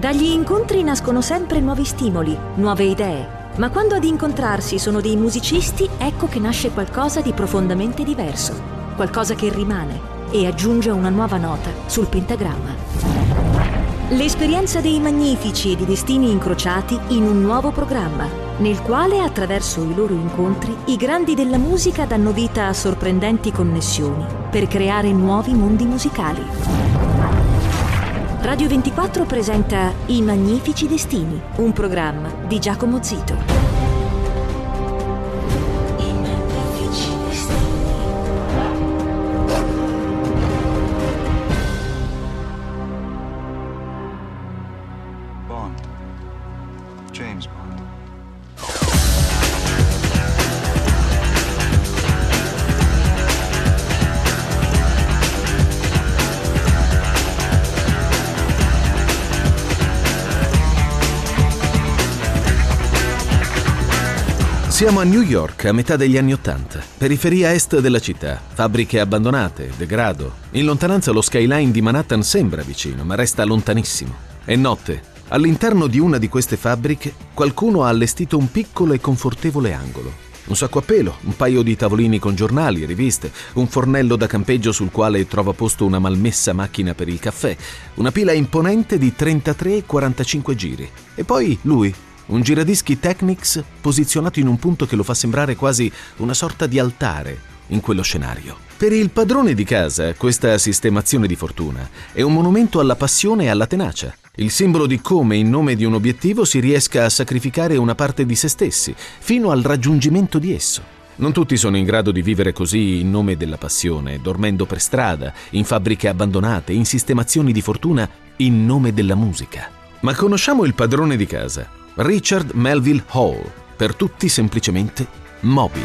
Dagli incontri nascono sempre nuovi stimoli, nuove idee, ma quando ad incontrarsi sono dei musicisti, ecco che nasce qualcosa di profondamente diverso, qualcosa che rimane e aggiunge una nuova nota sul pentagramma. L'esperienza dei Magnifici e di destini incrociati in un nuovo programma, nel quale, attraverso i loro incontri, i grandi della musica danno vita a sorprendenti connessioni per creare nuovi mondi musicali. Radio 24 presenta I Magnifici Destini, un programma di Giacomo Zito. I Magnifici Destini. Bond. James Bond. Siamo a New York, a metà degli anni '80, periferia est della città, fabbriche abbandonate, degrado. In lontananza lo skyline di Manhattan sembra vicino, ma resta lontanissimo. È notte. All'interno di una di queste fabbriche, qualcuno ha allestito un piccolo e confortevole angolo. Un sacco a pelo, un paio di tavolini con giornali e riviste, un fornello da campeggio sul quale trova posto una malmessa macchina per il caffè, una pila imponente di 33 e 45 giri. E poi lui, un giradischi Technics posizionato in un punto che lo fa sembrare quasi una sorta di altare in quello scenario. Per il padrone di casa, questa sistemazione di fortuna è un monumento alla passione e alla tenacia, il simbolo di come in nome di un obiettivo si riesca a sacrificare una parte di se stessi, fino al raggiungimento di esso. Non tutti sono in grado di vivere così in nome della passione, dormendo per strada, in fabbriche abbandonate, in sistemazioni di fortuna, in nome della musica. Ma conosciamo il padrone di casa, Richard Melville Hall, per tutti semplicemente Moby.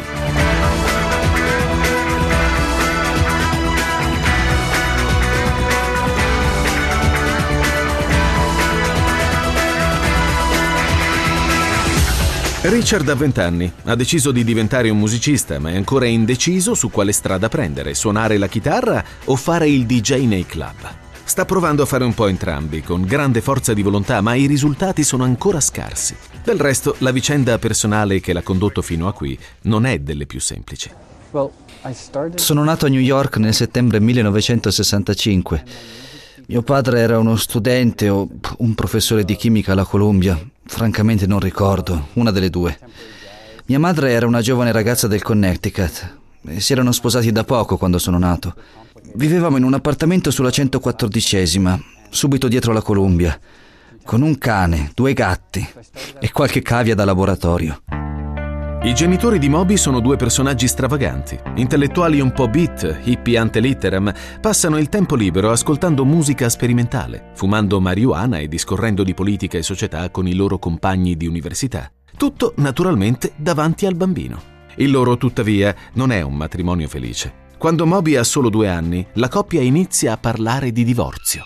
Richard ha 20 anni, ha deciso di diventare un musicista, ma è ancora indeciso su quale strada prendere, suonare la chitarra o fare il DJ nei club. Sta provando a fare un po' entrambi, con grande forza di volontà, ma i risultati sono ancora scarsi. Del resto, la vicenda che l'ha condotto fino a qui non è delle più semplici. Sono nato a New York nel settembre 1965. Mio padre era uno studente o un professore di chimica alla Columbia. Francamente non ricordo, una delle due. Mia madre era una giovane ragazza del Connecticut. Si erano sposati da poco quando sono nato. Vivevamo in un appartamento sulla 114esima, subito dietro la Columbia, con un cane, 2 gatti e qualche cavia da laboratorio. I genitori di Moby sono 2 personaggi stravaganti, intellettuali un po' beat, hippie ante litteram, passano il tempo libero ascoltando musica sperimentale, fumando marijuana e discorrendo di politica e società con i loro compagni di università. Tutto, naturalmente, davanti al bambino. Il loro, tuttavia, non è un matrimonio felice. Quando Moby ha solo 2 anni, la coppia inizia a parlare di divorzio.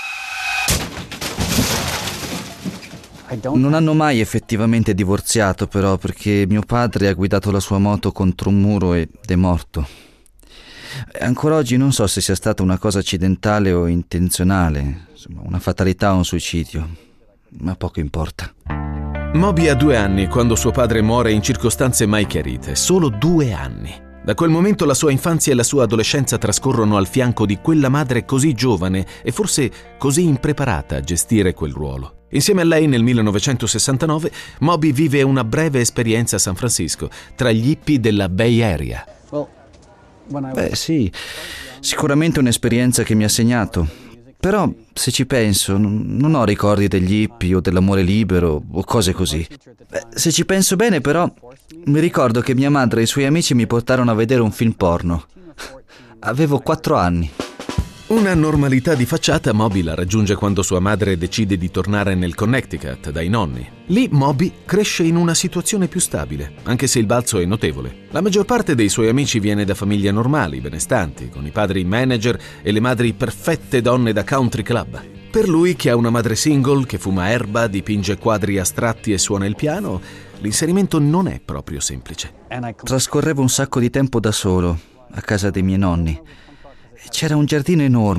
Non hanno mai effettivamente divorziato, però, perché mio padre ha guidato la sua moto contro un muro ed è morto. Ancora oggi non so se sia stata una cosa accidentale o intenzionale, insomma, una fatalità o un suicidio, ma poco importa. Moby ha 2 anni quando suo padre muore in circostanze mai chiarite, solo 2 anni. Da quel momento la sua infanzia e la sua adolescenza trascorrono al fianco di quella madre così giovane e forse così impreparata a gestire quel ruolo. Insieme a lei nel 1969 Moby vive una breve esperienza a San Francisco, tra gli hippie della Bay Area. Beh sì, sicuramente un'esperienza che mi ha segnato. Però, se ci penso, non ho ricordi degli hippie o dell'amore libero o cose così. Se ci penso bene, però, mi ricordo che mia madre e i suoi amici mi portarono a vedere un film porno. Avevo 4 anni. Una normalità di facciata Moby la raggiunge quando sua madre decide di tornare nel Connecticut dai nonni. Lì Moby cresce in una situazione più stabile, anche se il balzo è notevole. La maggior parte dei suoi amici viene da famiglie normali, benestanti, con i padri manager e le madri perfette donne da country club. Per lui, che ha una madre single, che fuma erba, dipinge quadri astratti e suona il piano, l'inserimento non è proprio semplice. Trascorrevo un sacco di tempo da solo, a casa dei miei nonni. C'era un giardino enorme,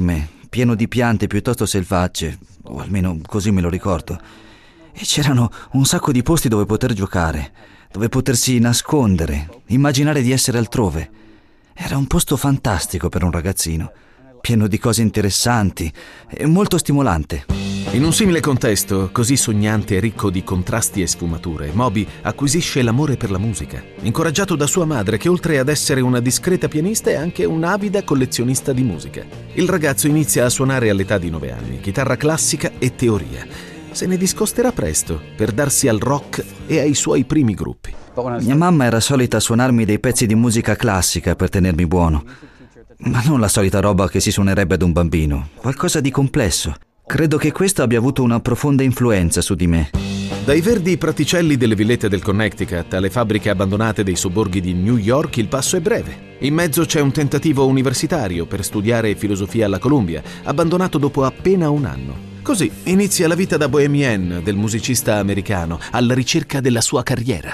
pieno di piante piuttosto selvagge, o almeno così me lo ricordo. E c'erano un sacco di posti dove poter giocare, dove potersi nascondere, immaginare di essere altrove. Era un posto fantastico per un ragazzino, pieno di cose interessanti e molto stimolante. In un simile contesto, così sognante e ricco di contrasti e sfumature, Moby acquisisce l'amore per la musica, incoraggiato da sua madre che oltre ad essere una discreta pianista è anche un'avida collezionista di musica. Il ragazzo inizia a suonare all'età di 9 anni, chitarra classica e teoria. Se ne discosterà presto per darsi al rock e ai suoi primi gruppi. Mia mamma era solita suonarmi dei pezzi di musica classica per tenermi buono, ma non la solita roba che si suonerebbe ad un bambino, qualcosa di complesso. Credo che questo abbia avuto una profonda influenza su di me. Dai verdi praticelli delle villette del Connecticut alle fabbriche abbandonate dei sobborghi di New York il passo è breve. In mezzo c'è un tentativo universitario per studiare filosofia alla Columbia, abbandonato dopo appena un anno. Così inizia la vita da bohemienne del musicista americano, alla ricerca della sua carriera.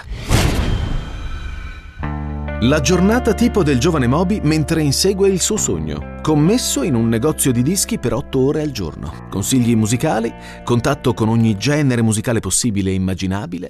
La giornata tipo del giovane Moby mentre insegue il suo sogno, commesso in un negozio di dischi per 8 ore al giorno. Consigli musicali, contatto con ogni genere musicale possibile e immaginabile.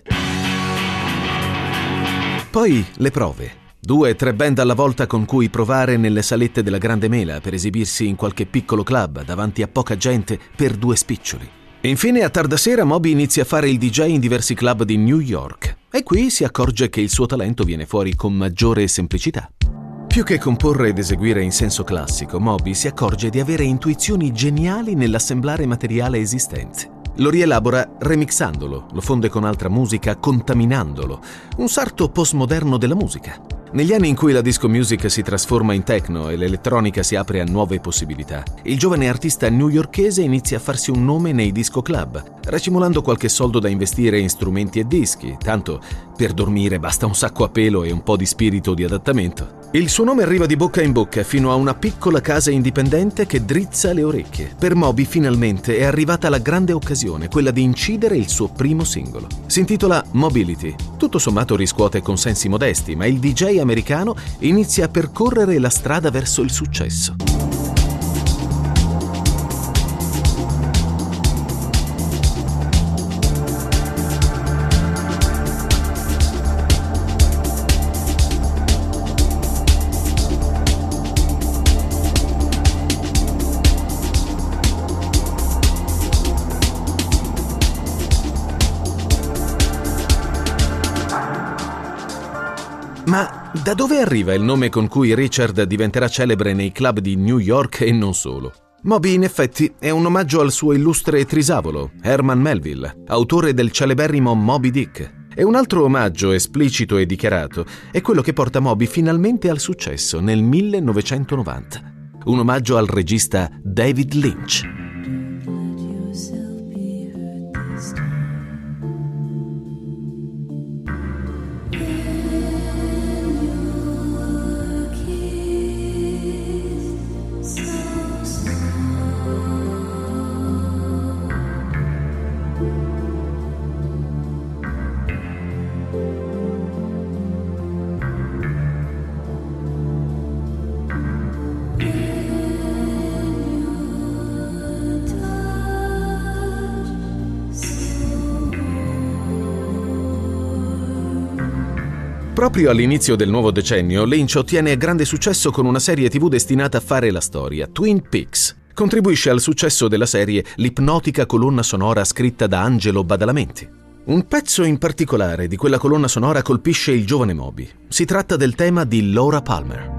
Poi le prove. 2-3 band alla volta con cui provare nelle salette della Grande Mela per esibirsi in qualche piccolo club davanti a poca gente per 2 spiccioli. Infine, a tarda sera, Moby inizia a fare il DJ in diversi club di New York e qui si accorge che il suo talento viene fuori con maggiore semplicità. Più che comporre ed eseguire in senso classico, Moby si accorge di avere intuizioni geniali nell'assemblare materiale esistente. Lo rielabora remixandolo, lo fonde con altra musica, contaminandolo. Un sarto postmoderno della musica. Negli anni in cui la disco music si trasforma in techno e l'elettronica si apre a nuove possibilità, il giovane artista newyorkese inizia a farsi un nome nei disco club, racimolando qualche soldo da investire in strumenti e dischi, tanto per dormire basta un sacco a pelo e un po' di spirito di adattamento. Il suo nome arriva di bocca in bocca fino a una piccola casa indipendente che drizza le orecchie. Per Moby finalmente è arrivata la grande occasione, quella di incidere il suo primo singolo. Si intitola Mobility. Tutto sommato riscuote consensi modesti, ma il DJ americano inizia a percorrere la strada verso il successo. Ma da dove arriva il nome con cui Richard diventerà celebre nei club di New York e non solo? Moby, in effetti, è un omaggio al suo illustre trisavolo, Herman Melville, autore del celeberrimo Moby Dick. E un altro omaggio esplicito e dichiarato è quello che porta Moby finalmente al successo nel 1990. Un omaggio al regista David Lynch. Proprio all'inizio del nuovo decennio, Lynch ottiene grande successo con una serie TV destinata a fare la storia, Twin Peaks. Contribuisce al successo della serie l'ipnotica colonna sonora scritta da Angelo Badalamenti. Un pezzo in particolare di quella colonna sonora colpisce il giovane Moby. Si tratta del tema di Laura Palmer.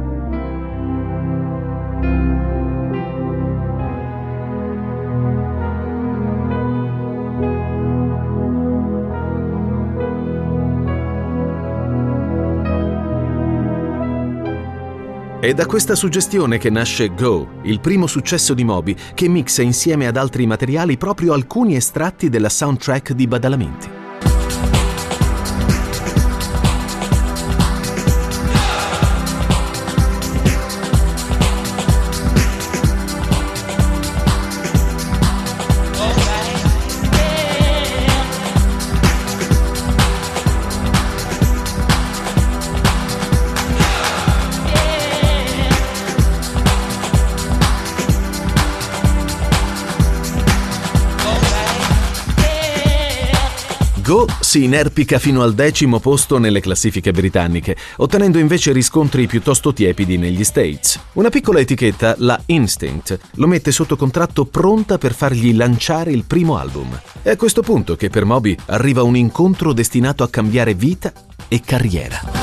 È da questa suggestione che nasce Go, il primo successo di Moby, che mixa insieme ad altri materiali proprio alcuni estratti della soundtrack di Badalamenti. Go si inerpica fino al 10° posto nelle classifiche britanniche, ottenendo invece riscontri piuttosto tiepidi negli States. Una piccola etichetta, la Instinct, lo mette sotto contratto pronta per fargli lanciare il primo album. È a questo punto che per Moby arriva un incontro destinato a cambiare vita e carriera.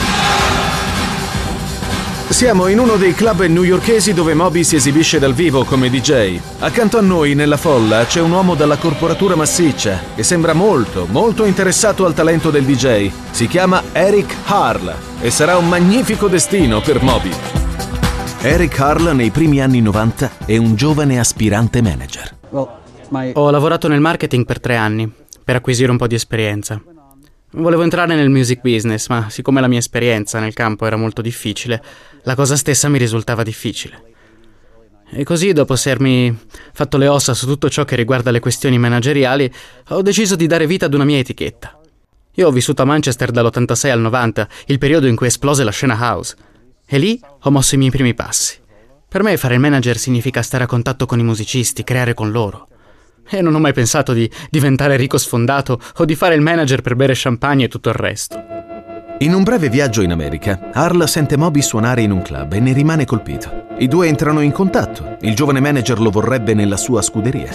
Siamo in uno dei club newyorkesi dove Moby si esibisce dal vivo come DJ. Accanto a noi, nella folla, c'è un uomo dalla corporatura massiccia che sembra molto interessato al talento del DJ. Si chiama Eric Harle e sarà un magnifico destino per Moby. Eric Harle, nei primi anni 90, è un giovane aspirante manager. Ho lavorato nel marketing per 3 anni, per acquisire un po' di esperienza. Volevo entrare nel music business, ma siccome la mia esperienza nel campo era molto difficile, la cosa stessa mi risultava difficile. E così, dopo essermi fatto le ossa su tutto ciò che riguarda le questioni manageriali, ho deciso di dare vita ad una mia etichetta. Io ho vissuto a Manchester dall'86 al 90, il periodo in cui esplose la scena house. E lì ho mosso i miei primi passi. Per me fare il manager significa stare a contatto con i musicisti, creare con loro. E non ho mai pensato di diventare ricco sfondato o di fare il manager per bere champagne e tutto il resto. In un breve viaggio in America, Harle sente Moby suonare in un club e ne rimane colpito. I due entrano in contatto. Il giovane manager lo vorrebbe nella sua scuderia.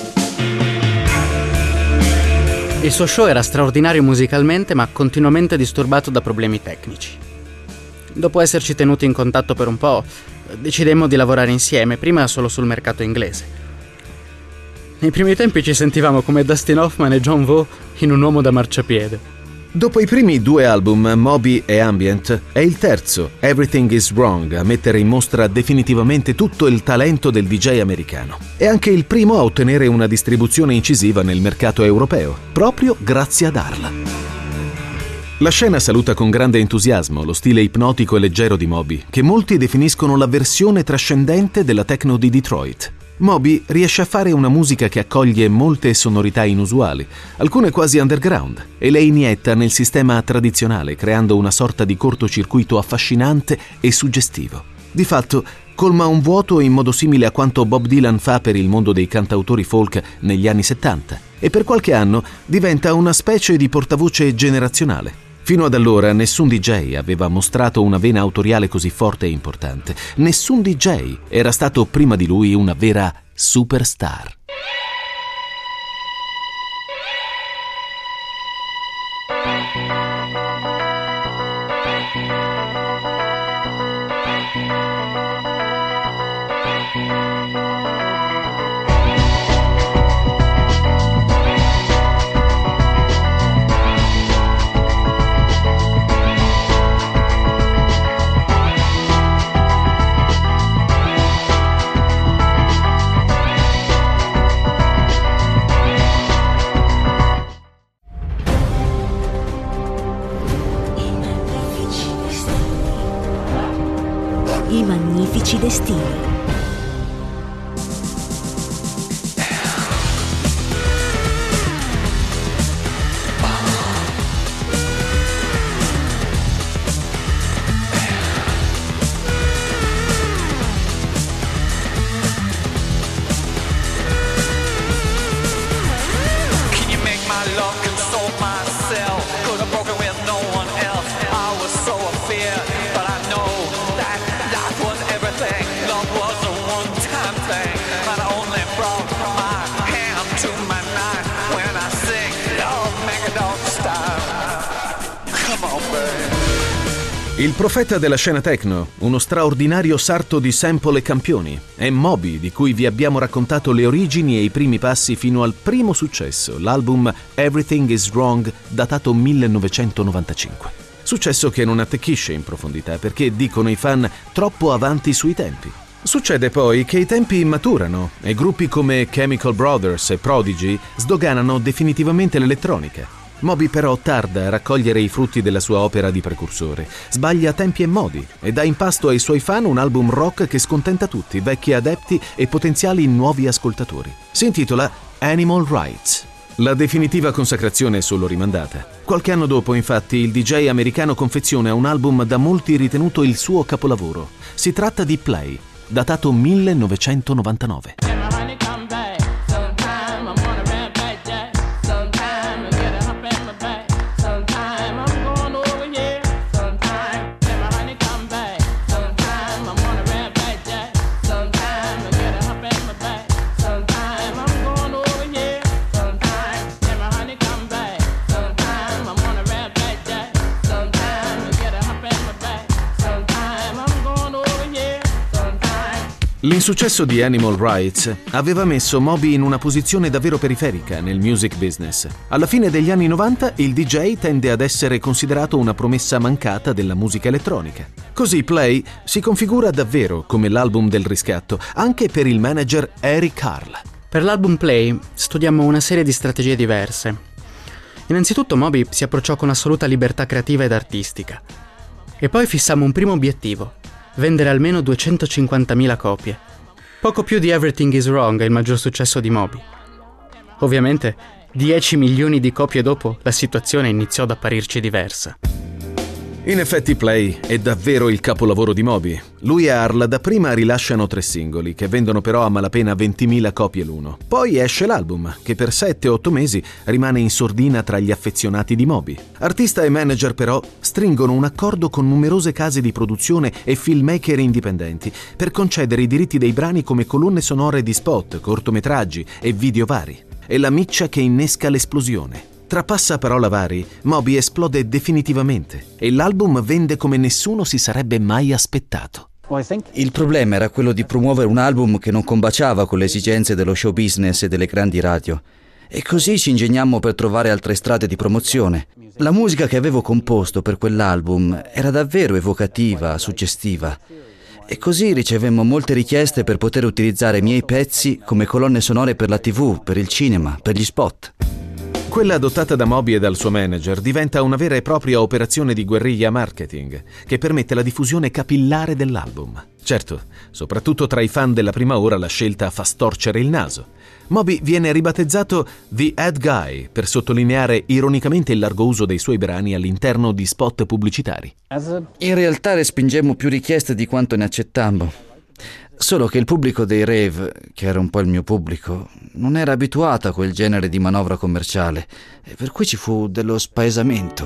Il suo show era straordinario musicalmente, ma continuamente disturbato da problemi tecnici. Dopo esserci tenuti in contatto per un po', decidemmo di lavorare insieme, prima solo sul mercato inglese. Nei primi tempi ci sentivamo come Dustin Hoffman e John Voe in Un uomo da marciapiede. Dopo i primi 2 album, Moby e Ambient, è il terzo, Everything is Wrong, a mettere in mostra definitivamente tutto il talento del DJ americano. È anche il primo a ottenere una distribuzione incisiva nel mercato europeo, proprio grazie ad Harle. La scena saluta con grande entusiasmo lo stile ipnotico e leggero di Moby, che molti definiscono la versione trascendente della techno di Detroit. Moby riesce a fare una musica che accoglie molte sonorità inusuali, alcune quasi underground, e le inietta nel sistema tradizionale, creando una sorta di cortocircuito affascinante e suggestivo. Di fatto, colma un vuoto in modo simile a quanto Bob Dylan fa per il mondo dei cantautori folk negli anni 70, e per qualche anno diventa una specie di portavoce generazionale. Fino ad allora nessun DJ aveva mostrato una vena autoriale così forte e importante. Nessun DJ era stato prima di lui una vera superstar. I magnifici destini. Il profeta della scena techno, uno straordinario sarto di sample e campioni, è Moby, di cui vi abbiamo raccontato le origini e i primi passi fino al primo successo, l'album Everything is Wrong, datato 1995. Successo che non attecchisce in profondità perché, dicono i fan, troppo avanti sui tempi. Succede poi che i tempi maturano e gruppi come Chemical Brothers e Prodigy sdoganano definitivamente l'elettronica. Moby però tarda a raccogliere i frutti della sua opera di precursore, sbaglia tempi e modi e dà in pasto ai suoi fan un album rock che scontenta tutti, vecchi adepti e potenziali nuovi ascoltatori. Si intitola Animal Rights. La definitiva consacrazione è solo rimandata. Qualche anno dopo, infatti, il DJ americano confeziona un album da molti ritenuto il suo capolavoro. Si tratta di Play, datato 1999. L'insuccesso di Animal Rights aveva messo Moby in una posizione davvero periferica nel music business. Alla fine degli anni 90 il DJ tende ad essere considerato una promessa mancata della musica elettronica. Così Play si configura davvero come l'album del riscatto, anche per il manager Eric Carle. Per l'album Play studiammo una serie di strategie diverse. Innanzitutto Moby si approcciò con assoluta libertà creativa ed artistica. E poi fissammo un primo obiettivo: vendere almeno 250.000 copie. Poco più di Everything is Wrong, il maggior successo di Moby. Ovviamente, 10 milioni di copie dopo, la situazione iniziò ad apparirci diversa. In effetti Play è davvero il capolavoro di Moby. Lui e Arla dapprima rilasciano 3 singoli, che vendono però a malapena 20.000 copie l'uno. Poi esce l'album, che per 7-8 mesi rimane in sordina tra gli affezionati di Moby. Artista e manager però stringono un accordo con numerose case di produzione e filmmaker indipendenti per concedere i diritti dei brani come colonne sonore di spot, cortometraggi e video vari. È la miccia che innesca l'esplosione. Tra passaparola vari, Moby esplode definitivamente e l'album vende come nessuno si sarebbe mai aspettato. Il problema era quello di promuovere un album che non combaciava con le esigenze dello show business e delle grandi radio. E così ci ingegnammo per trovare altre strade di promozione. La musica che avevo composto per quell'album era davvero evocativa, suggestiva. E così ricevemmo molte richieste per poter utilizzare i miei pezzi come colonne sonore per la TV, per il cinema, per gli spot. Quella adottata da Moby e dal suo manager diventa una vera e propria operazione di guerriglia marketing che permette la diffusione capillare dell'album. Certo, soprattutto tra i fan della prima ora la scelta fa storcere il naso. Moby viene ribattezzato The Ad Guy per sottolineare ironicamente il largo uso dei suoi brani all'interno di spot pubblicitari. In realtà respingemmo più richieste di quanto ne accettammo. Solo che il pubblico dei rave, che era un po' il mio pubblico, non era abituato a quel genere di manovra commerciale, e per cui ci fu dello spaesamento.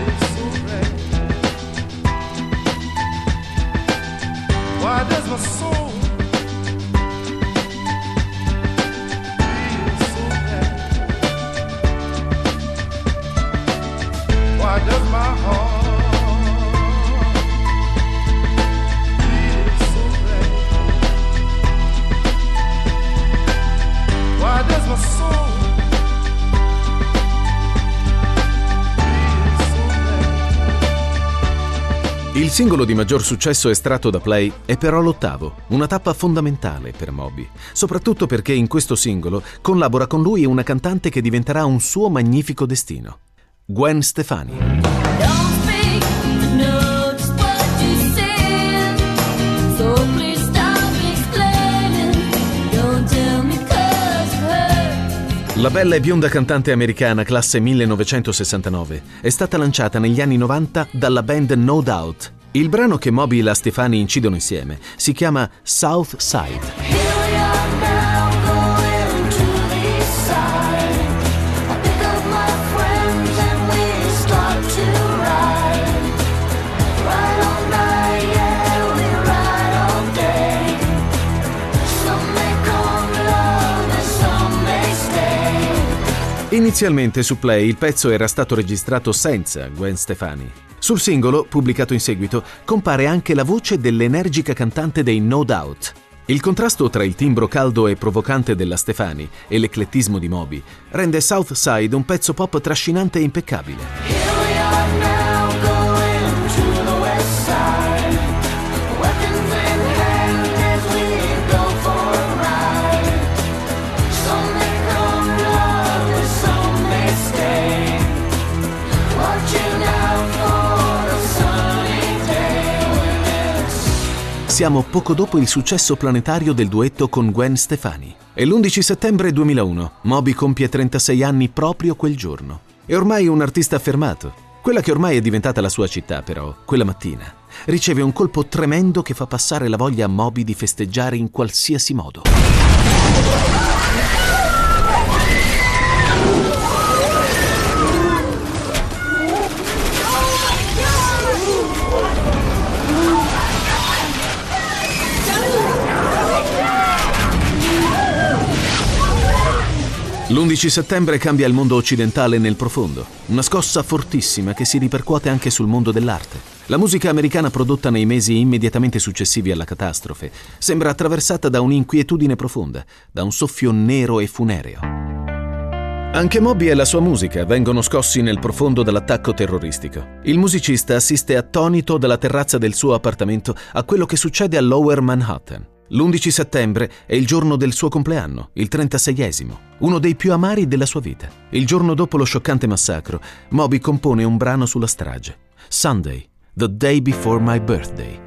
Il singolo di maggior successo estratto da Play è però l'8º, una tappa fondamentale per Moby, soprattutto perché in questo singolo collabora con lui una cantante che diventerà un suo magnifico destino, Gwen Stefani. La bella e bionda cantante americana classe 1969 è stata lanciata negli anni 90 dalla band No Doubt. Il brano che Moby e la Stefani incidono insieme si chiama South Side. Inizialmente su Play il pezzo era stato registrato senza Gwen Stefani. Sul singolo, pubblicato in seguito, compare anche la voce dell'energica cantante dei No Doubt. Il contrasto tra il timbro caldo e provocante della Stefani e l'eclettismo di Moby rende South Side un pezzo pop trascinante e impeccabile. Siamo poco dopo il successo planetario del duetto con Gwen Stefani. È l'11 settembre 2001. Moby compie 36 anni proprio quel giorno. È ormai un artista affermato. Quella che ormai è diventata la sua città, però, quella mattina, riceve un colpo tremendo che fa passare la voglia a Moby di festeggiare in qualsiasi modo. L'11 settembre cambia il mondo occidentale nel profondo, una scossa fortissima che si ripercuote anche sul mondo dell'arte. La musica americana prodotta nei mesi immediatamente successivi alla catastrofe sembra attraversata da un'inquietudine profonda, da un soffio nero e funereo. Anche Moby e la sua musica vengono scossi nel profondo dall'attacco terroristico. Il musicista assiste attonito dalla terrazza del suo appartamento a quello che succede a Lower Manhattan. L'11 settembre è il giorno del suo compleanno, il 36esimo, uno dei più amari della sua vita. Il giorno dopo lo scioccante massacro, Moby compone un brano sulla strage, Sunday, the day before my birthday.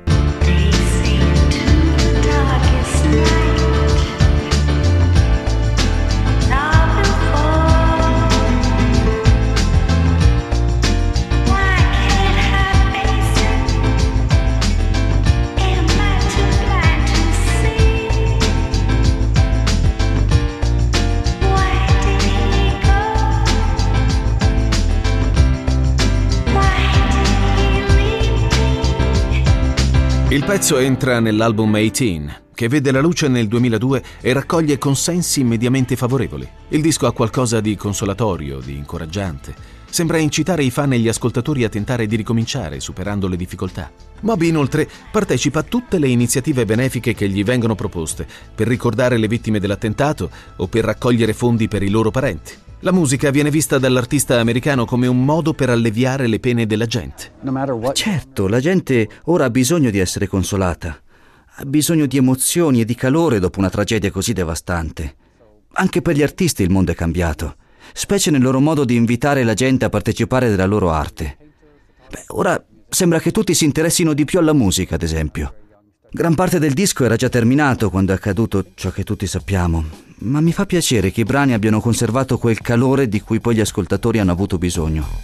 Il pezzo entra nell'album 18, che vede la luce nel 2002 e raccoglie consensi mediamente favorevoli. Il disco ha qualcosa di consolatorio, di incoraggiante. Sembra incitare i fan e gli ascoltatori a tentare di ricominciare, superando le difficoltà. Moby, inoltre, partecipa a tutte le iniziative benefiche che gli vengono proposte, per ricordare le vittime dell'attentato o per raccogliere fondi per i loro parenti. La musica viene vista dall'artista americano come un modo per alleviare le pene della gente. Certo, la gente ora ha bisogno di essere consolata. Ha bisogno di emozioni e di calore dopo una tragedia così devastante. Anche per gli artisti il mondo è cambiato, specie nel loro modo di invitare la gente a partecipare della loro arte. Ora sembra che tutti si interessino di più alla musica, ad esempio. Gran parte del disco era già terminato quando è accaduto ciò che tutti sappiamo, ma mi fa piacere che i brani abbiano conservato quel calore di cui poi gli ascoltatori hanno avuto bisogno.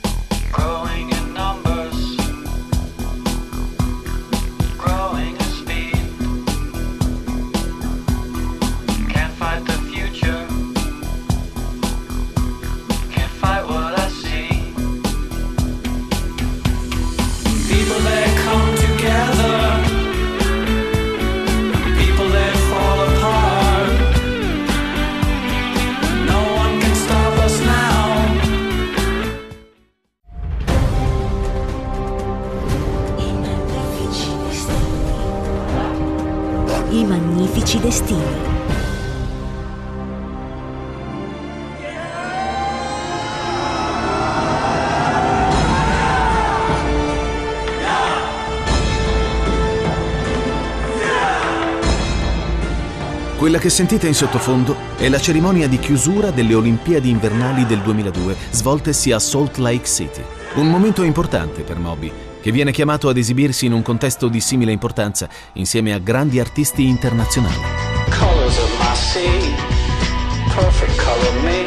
I magnifici destini. Quella che sentite in sottofondo è la cerimonia di chiusura delle Olimpiadi invernali del 2002, svoltesi a Salt Lake City. Un momento importante per Moby, che viene chiamato ad esibirsi in un contesto di simile importanza insieme a grandi artisti internazionali. Colors of my sea, perfect color me,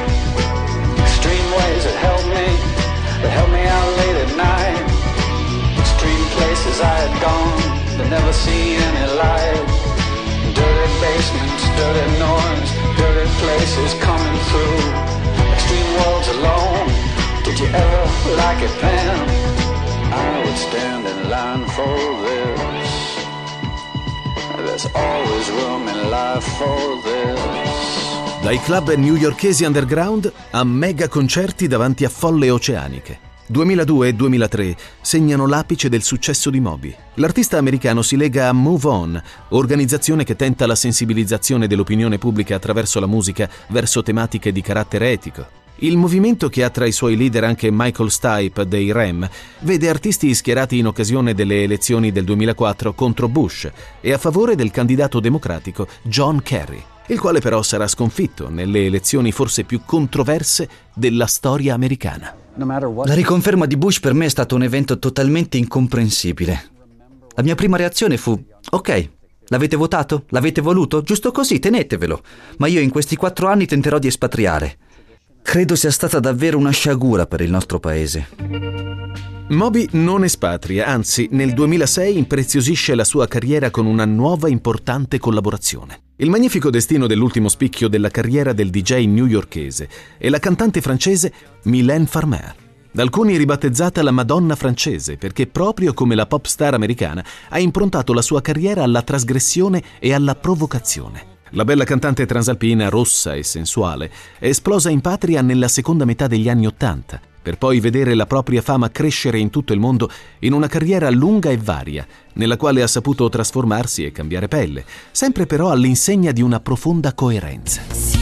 extreme ways that help me out late at night, extreme places I had gone, but never seen any light, dirty basements, dirty noise, dirty places coming through, extreme worlds alone, did you ever like it, Pam? I would stand in line for this. There's always room in life for this. Dai club newyorkesi underground a mega concerti davanti a folle oceaniche. 2002 e 2003 segnano l'apice del successo di Moby. L'artista americano si lega a Move On, organizzazione che tenta la sensibilizzazione dell'opinione pubblica attraverso la musica verso tematiche di carattere etico. Il movimento, che ha tra i suoi leader anche Michael Stipe dei REM, vede artisti schierati in occasione delle elezioni del 2004 contro Bush e a favore del candidato democratico John Kerry, il quale però sarà sconfitto nelle elezioni forse più controverse della storia americana. La riconferma di Bush per me è stato un evento totalmente incomprensibile. La mia prima reazione fu: ok, l'avete votato? L'avete voluto? Giusto così, tenetevelo. Ma io in questi 4 anni tenterò di espatriare. Credo sia stata davvero una sciagura per il nostro paese. Moby non espatria, anzi nel 2006 impreziosisce la sua carriera con una nuova importante collaborazione. Il magnifico destino dell'ultimo spicchio della carriera del DJ newyorkese è la cantante francese Mylène Farmer, da alcuni ribattezzata la Madonna francese perché proprio come la pop star americana ha improntato la sua carriera alla trasgressione e alla provocazione. La bella cantante transalpina, rossa e sensuale, è esplosa in patria nella seconda metà degli anni '80, per poi vedere la propria fama crescere in tutto il mondo in una carriera lunga e varia, nella quale ha saputo trasformarsi e cambiare pelle, sempre però all'insegna di una profonda coerenza.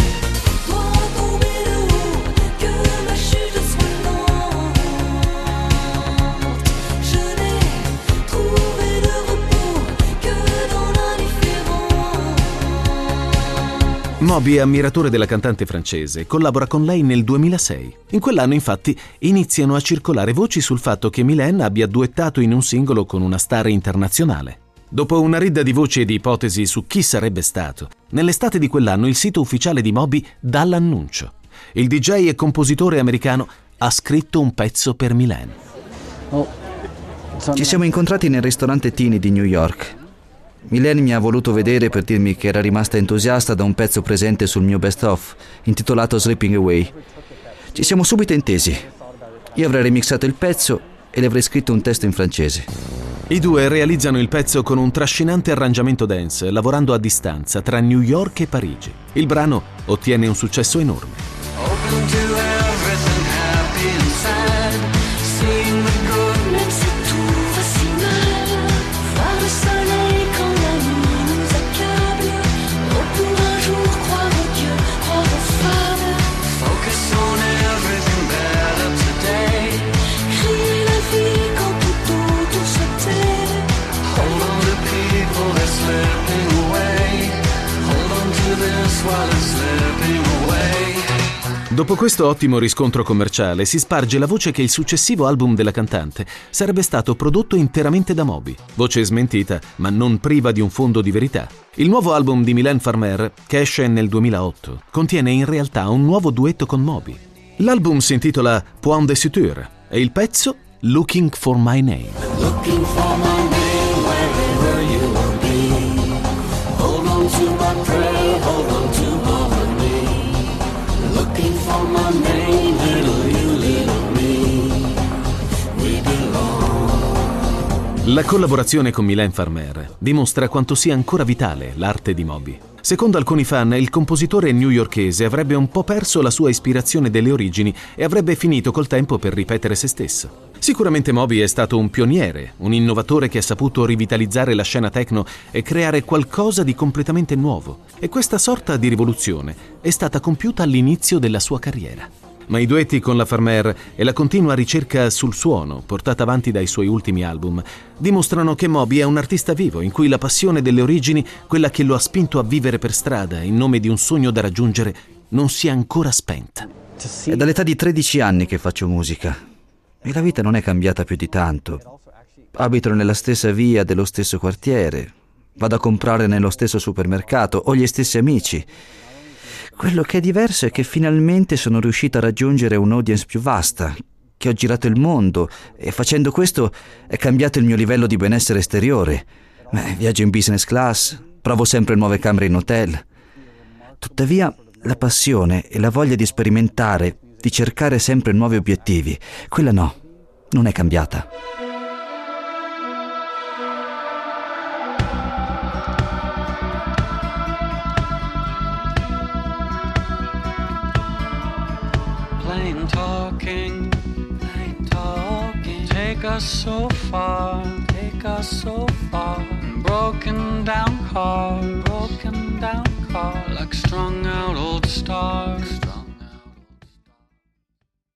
Moby è ammiratore della cantante francese e collabora con lei nel 2006. In quell'anno, infatti, iniziano a circolare voci sul fatto che Mylène abbia duettato in un singolo con una star internazionale. Dopo una ridda di voci e di ipotesi su chi sarebbe stato, nell'estate di quell'anno il sito ufficiale di Moby dà l'annuncio. Il DJ e compositore americano ha scritto un pezzo per Mylène. Ci siamo incontrati nel ristorante Tini di New York. Mylène mi ha voluto vedere per dirmi che era rimasta entusiasta da un pezzo presente sul mio best of, intitolato Slipping Away. Ci siamo subito intesi. Io avrei remixato il pezzo e le avrei scritto un testo in francese. I due realizzano il pezzo con un trascinante arrangiamento dance, lavorando a distanza tra New York e Parigi. Il brano ottiene un successo enorme. Dopo questo ottimo riscontro commerciale si sparge la voce che il successivo album della cantante sarebbe stato prodotto interamente da Moby, voce smentita ma non priva di un fondo di verità. Il nuovo album di Mylène Farmer, che esce nel 2008, contiene in realtà un nuovo duetto con Moby. L'album si intitola Point de Suture e il pezzo Looking for My Name. Looking for my name wherever you will be. Hold on to my prayer, hold on to harmony. Looking for my name, little you, little me. We belong. La collaborazione con Mylène Farmer dimostra quanto sia ancora vitale l'arte di Moby. Secondo alcuni fan, il compositore newyorkese avrebbe un po' perso la sua ispirazione delle origini e avrebbe finito col tempo per ripetere se stesso. Sicuramente Moby è stato un pioniere, un innovatore che ha saputo rivitalizzare la scena techno e creare qualcosa di completamente nuovo. E questa sorta di rivoluzione è stata compiuta all'inizio della sua carriera. Ma i duetti con la Farmer e la continua ricerca sul suono, portata avanti dai suoi ultimi album, dimostrano che Moby è un artista vivo in cui la passione delle origini, quella che lo ha spinto a vivere per strada in nome di un sogno da raggiungere, non si è ancora spenta. È dall'età di 13 anni che faccio musica e la vita non è cambiata più di tanto. Abito nella stessa via dello stesso quartiere, vado a comprare nello stesso supermercato, ho gli stessi amici. Quello che è diverso è che finalmente sono riuscito a raggiungere un'audience più vasta, che ho girato il mondo e facendo questo è cambiato il mio livello di benessere esteriore. Viaggio in business class, provo sempre nuove camere in hotel. Tuttavia, la passione e la voglia di sperimentare, di cercare sempre nuovi obiettivi, quella no, non è cambiata. Plain talking, take us so far, broken down car, like strung out old stars.